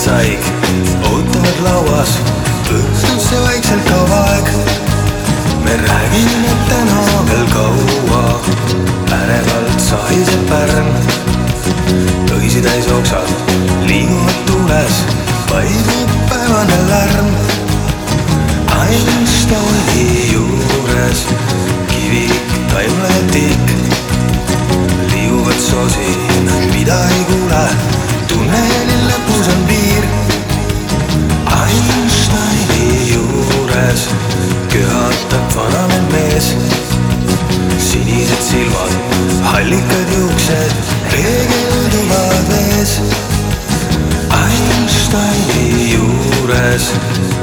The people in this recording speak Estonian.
saig ootavad lauas õhtusse vaikselt kaua aeg. Me räägime täna veel kaua, ärevalt sahiseb pärn. Õisi täis oksad liiguvad tuules, paisub päevane lärm. Einsteini juures kivik, taimletik liiguvad sosin, mida ei kuule, tunneli lõpus on piir. Einsteini juures köhatab vanane mees, sinised silmad, hallikad juuksed peegelduvad vees. Einsteini juures